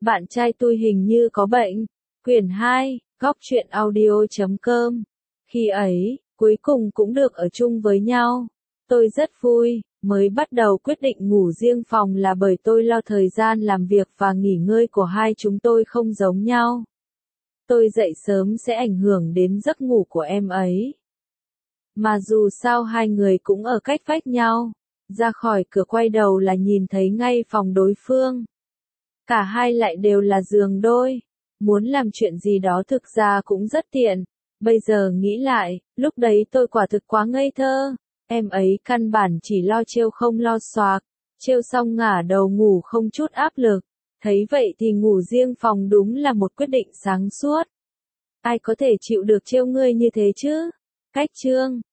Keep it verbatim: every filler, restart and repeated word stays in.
Bạn trai tôi hình như có bệnh. Quyển hai, góc truyện audio chấm com. Khi ấy, cuối cùng cũng được ở chung với nhau. Tôi rất vui, mới bắt đầu quyết định ngủ riêng phòng là bởi tôi lo thời gian làm việc và nghỉ ngơi của hai chúng tôi không giống nhau. Tôi dậy sớm sẽ ảnh hưởng đến giấc ngủ của em ấy. Mà dù sao hai người cũng ở cách vách nhau, ra khỏi cửa quay đầu là nhìn thấy ngay phòng đối phương. Cả hai lại đều là giường đôi, muốn làm chuyện gì đó thực ra cũng rất tiện. Bây giờ nghĩ lại, lúc đấy tôi quả thực quá ngây thơ, em ấy căn bản chỉ lo trêu không lo xoạc, trêu xong ngả đầu ngủ không chút áp lực. Thấy vậy thì ngủ riêng phòng đúng là một quyết định sáng suốt. Ai có thể chịu được trêu ngươi như thế chứ? Cách chương